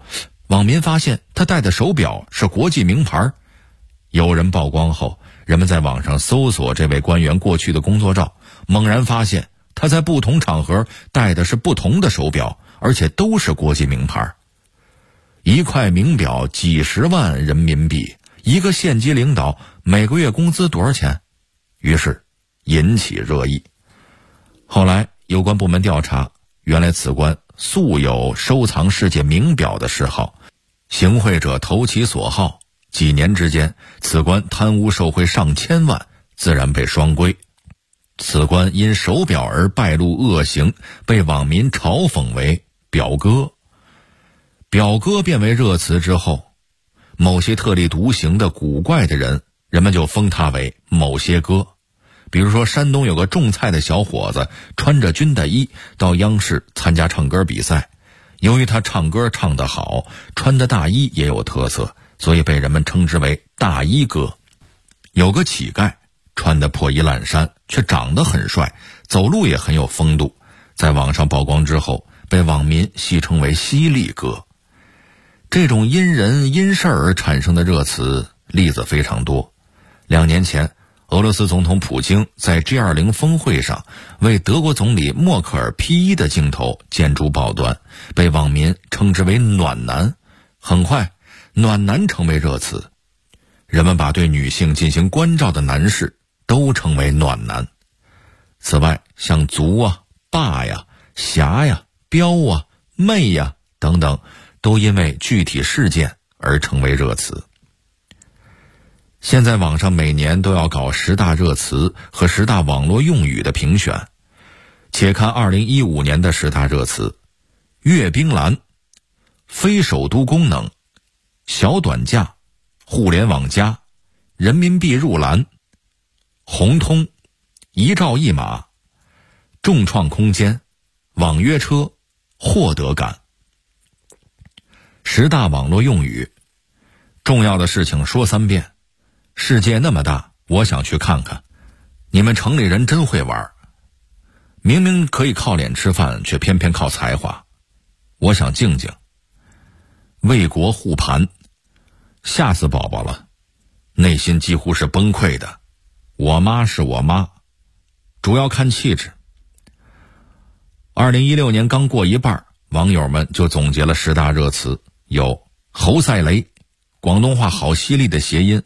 网民发现他戴的手表是国际名牌。有人曝光后，人们在网上搜索这位官员过去的工作照，猛然发现他在不同场合戴的是不同的手表，而且都是国际名牌。一块名表几十万人民币，一个县级领导每个月工资多少钱？于是引起热议。后来有关部门调查，原来此官素有收藏世界名表的嗜好，行贿者投其所好，几年之间，此官贪污受贿上千万，自然被双规。此官因手表而败露恶行，被网民嘲讽为表哥。表哥变为热词之后，某些特立独行的古怪的人，人们就封他为某些哥。比如说山东有个种菜的小伙子，穿着军大衣到央视参加唱歌比赛，由于他唱歌唱得好，穿的大衣也有特色，所以被人们称之为大衣哥。有个乞丐，穿得破衣烂衫，却长得很帅，走路也很有风度，在网上曝光之后，被网民戏称为犀利哥。这种因人因事而产生的热词例子非常多。2年前，俄罗斯总统普京在 G20 峰会上为德国总理默克尔披衣的镜头见诸报端，被网民称之为暖男。很快，暖男成为热词，人们把对女性进行关照的男士都称为暖男。此外，像足啊、霸呀、侠呀、彪啊、妹呀等等，都因为具体事件而成为热词。现在网上每年都要搞10大热词和10大网络用语的评选。且看2015年的10大热词：阅兵蓝、非首都功能、小短假、互联网加、人民币入篮、红通、一照一码、众创空间、网约车、获得感。10大网络用语，重要的事情说3遍。世界那么大，我想去看看。你们城里人真会玩，明明可以靠脸吃饭，却偏偏靠才华。我想静静。为国护盘，吓死宝宝了，内心几乎是崩溃的。我妈是我妈，主要看气质。2016年刚过一半，网友们就总结了10大热词，有侯赛雷，广东话好犀利的谐音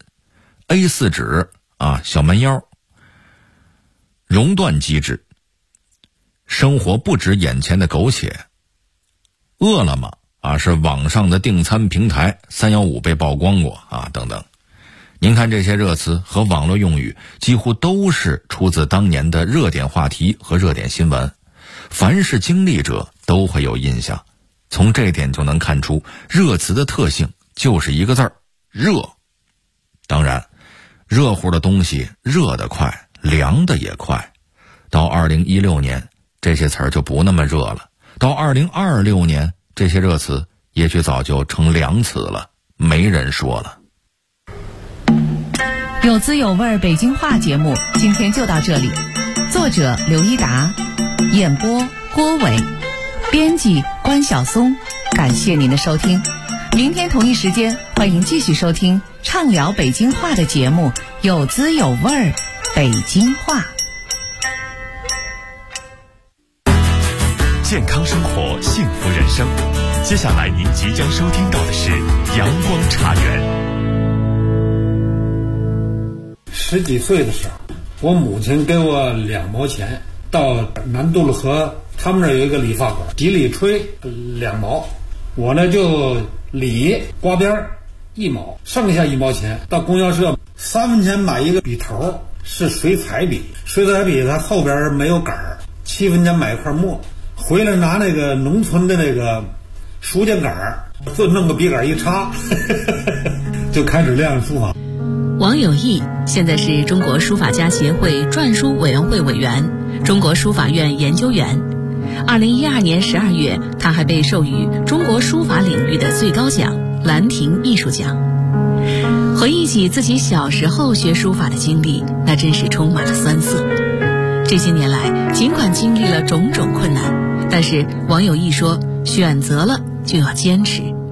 ，A4 纸啊，小蛮腰，熔断机制，生活不止眼前的苟且，饿了么啊是网上的订餐平台，315被曝光过啊等等。您看这些热词和网络用语几乎都是出自当年的热点话题和热点新闻，凡是经历者都会有印象。从这点就能看出热词的特性就是一个字儿，热。当然热乎的东西热得快，凉的也快。到2016年，这些词儿就不那么热了。到2026年，这些热词也许早就成凉词了，没人说了。 有滋有味北京话节目今天就到这里，作者刘一达，演播郭伟，编辑关晓松，感谢您的收听。明天同一时间，欢迎继续收听畅聊北京话的节目，有滋有味北京话。 健康生活，幸福人生。接下来您即将收听到的是阳光茶园。 10几岁的时候，我母亲给我2毛钱，到南渡了河，他们那儿有一个理发馆，几里吹2毛，我呢就理刮边1毛，剩下1毛钱到供销社3分钱买一个笔头，是水彩笔，水彩笔它后边没有杆儿，7分钱买一块墨，回来拿那个农村的那个书架杆儿，就弄个笔杆一插就开始练书法。 王有义现在是中国书法家协会篆书委员会委员，中国书法院研究员。2012年12月，他还被授予中国书法领域的最高奖兰亭艺术奖。回忆起自己小时候学书法的经历，那真是充满了酸涩。这些年来，尽管经历了种种困难，但是王有义说，选择了就要坚持。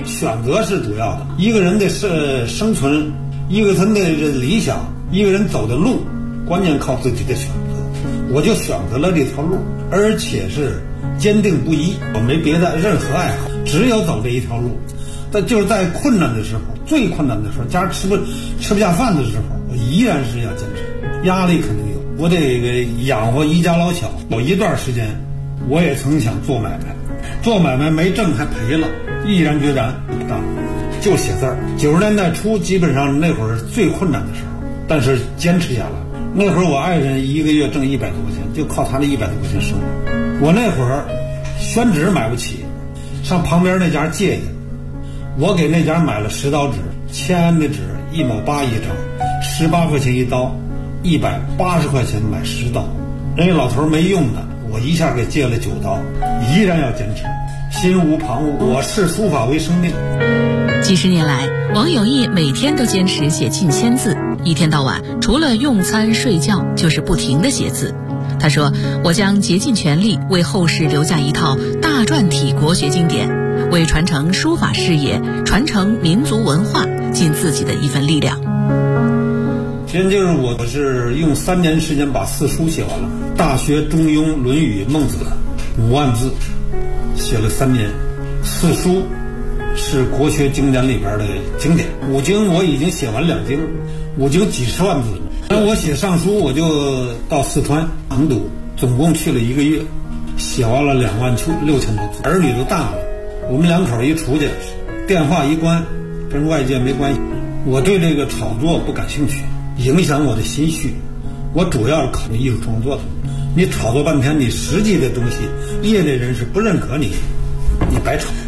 选择是主要的。一个人的生存，一个人的理想，一个人走的路，关键靠自己的选择。我就选择了这条路，而且是坚定不移。我没别的任何爱好，只有走这一条路。但就是在困难的时候，最困难的时候，家吃不下饭的时候，我依然是要坚持。压力肯定有，我得养活一家老小。有一段时间，我也曾想做买卖，做买卖没挣还赔了，毅然决然就写字儿。90年代初，基本上那会儿最困难的时候，但是坚持下来。那会儿我爱人一个月挣100多块钱，就靠他那100多块钱生活。我那会儿宣纸买不起，上旁边那家借去。我给那家买了10刀纸，签的纸1毛8一张，18块钱一刀，180块钱买10刀。人家老头没用的，我一下给借了9刀，依然要坚持，心无旁骛。我视书法为生命。 几十年来，王有义每天都坚持写近1000字，一天到晚除了用餐睡觉，就是不停地写字。他说：“我将竭尽全力为后世留下一套大篆体国学经典，为传承书法事业、传承民族文化尽自己的一份力量。” 其实就是我是用3年时间把4书写完了，《大学》《中庸》《论语》《孟子》5万字，写了3年。4书是国学经典里边的经典，5经我已经写完2经，5经几十万字。那我写上书，我就到四川成都，总共去了1个月，写完了26000多字。儿女都大了，我们2口一出去，电话一关，跟外界没关系。我对这个炒作不感兴趣，影响我的心绪。我主要是考虑艺术创作的。你炒作半天，你实际的东西，业内人士不认可你，你白炒。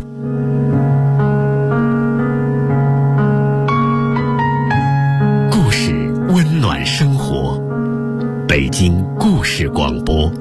故事温暖生活，北京故事广播。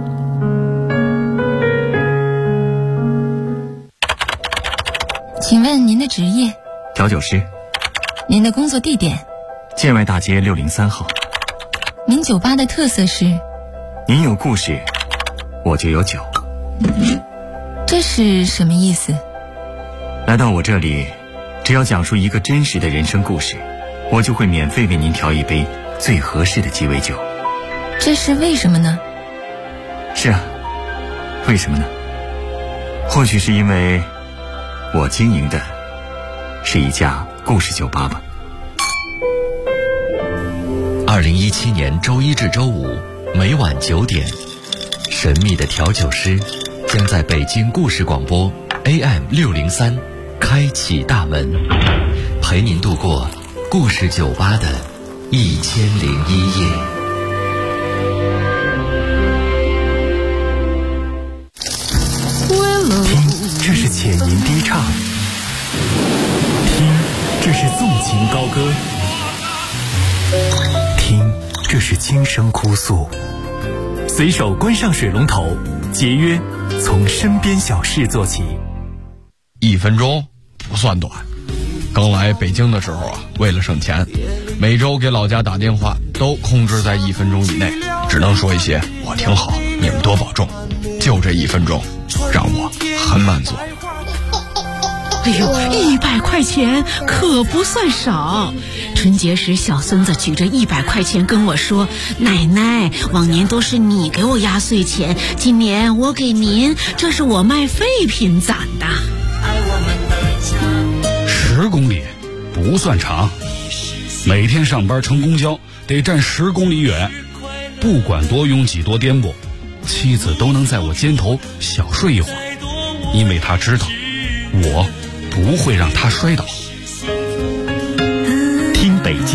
请问您的职业？ 调酒师。 您的工作地点？ 建外大街603号。 您酒吧的特色是？ 您有故事，我就有酒。 这是什么意思？ 来到我这里，只要讲述一个真实的人生故事，我就会免费为您调一杯最合适的鸡尾酒。 这是为什么呢？ 是啊，为什么呢？或许是因为我经营的是一家故事酒吧吧。 2017年周一至周五每晚9点，神秘的调酒师将在北京故事广播 AM603开启大门，陪您度过故事酒吧的1001夜。听，这是浅吟低唱；听，这是纵情高歌；听，这是轻声哭诉。随手关上水龙头，节约从身边小事做起。 1分钟不算短。刚来北京的时候啊，为了省钱，每周给老家打电话都控制在1分钟以内，只能说一些我挺好，你们多保重。就这1分钟，让我很满足。 哎呦，100块钱可不算少。春节时，小孙子举着100块钱跟我说：“奶奶，往年都是你给我压岁钱，今年我给您，这是我卖废品攒的。 ”10公里不算长，每天上班乘公交得站10公里远，不管多拥挤多颠簸，妻子都能在我肩头小睡一会儿，因为她知道我不会让她摔倒。